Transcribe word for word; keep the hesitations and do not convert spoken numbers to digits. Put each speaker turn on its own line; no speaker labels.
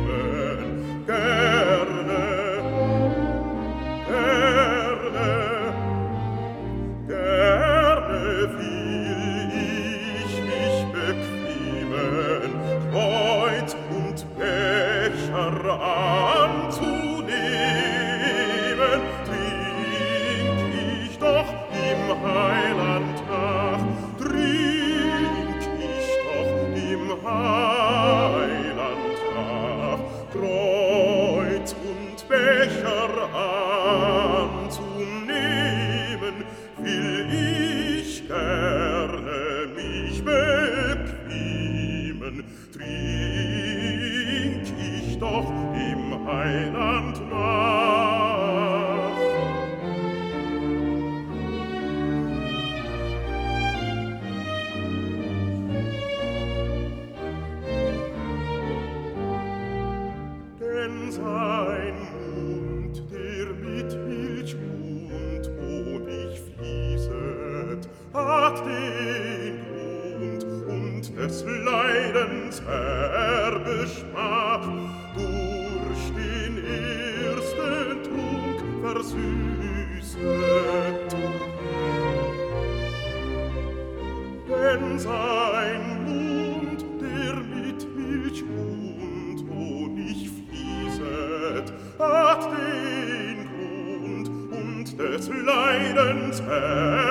Gerne, gerne, gerne will ich mich bequemen, Kreuz und Becher anzunehmen, trink ich doch im Heiland nach, trink ich doch im Heiland nach, Kreuz und Becher anzunehmen, will ich gerne mich bequemen, trink ich doch im Heiland nach. Denn sein Mund, der mit Milch und Honig fließet, hat den Grund und des Leidens Herbeschmack durch den ersten Trunk versüßet. Denn sein Mund, der mit Milch und Honig fließet, hat den Grund und des Leidens Herbeschmack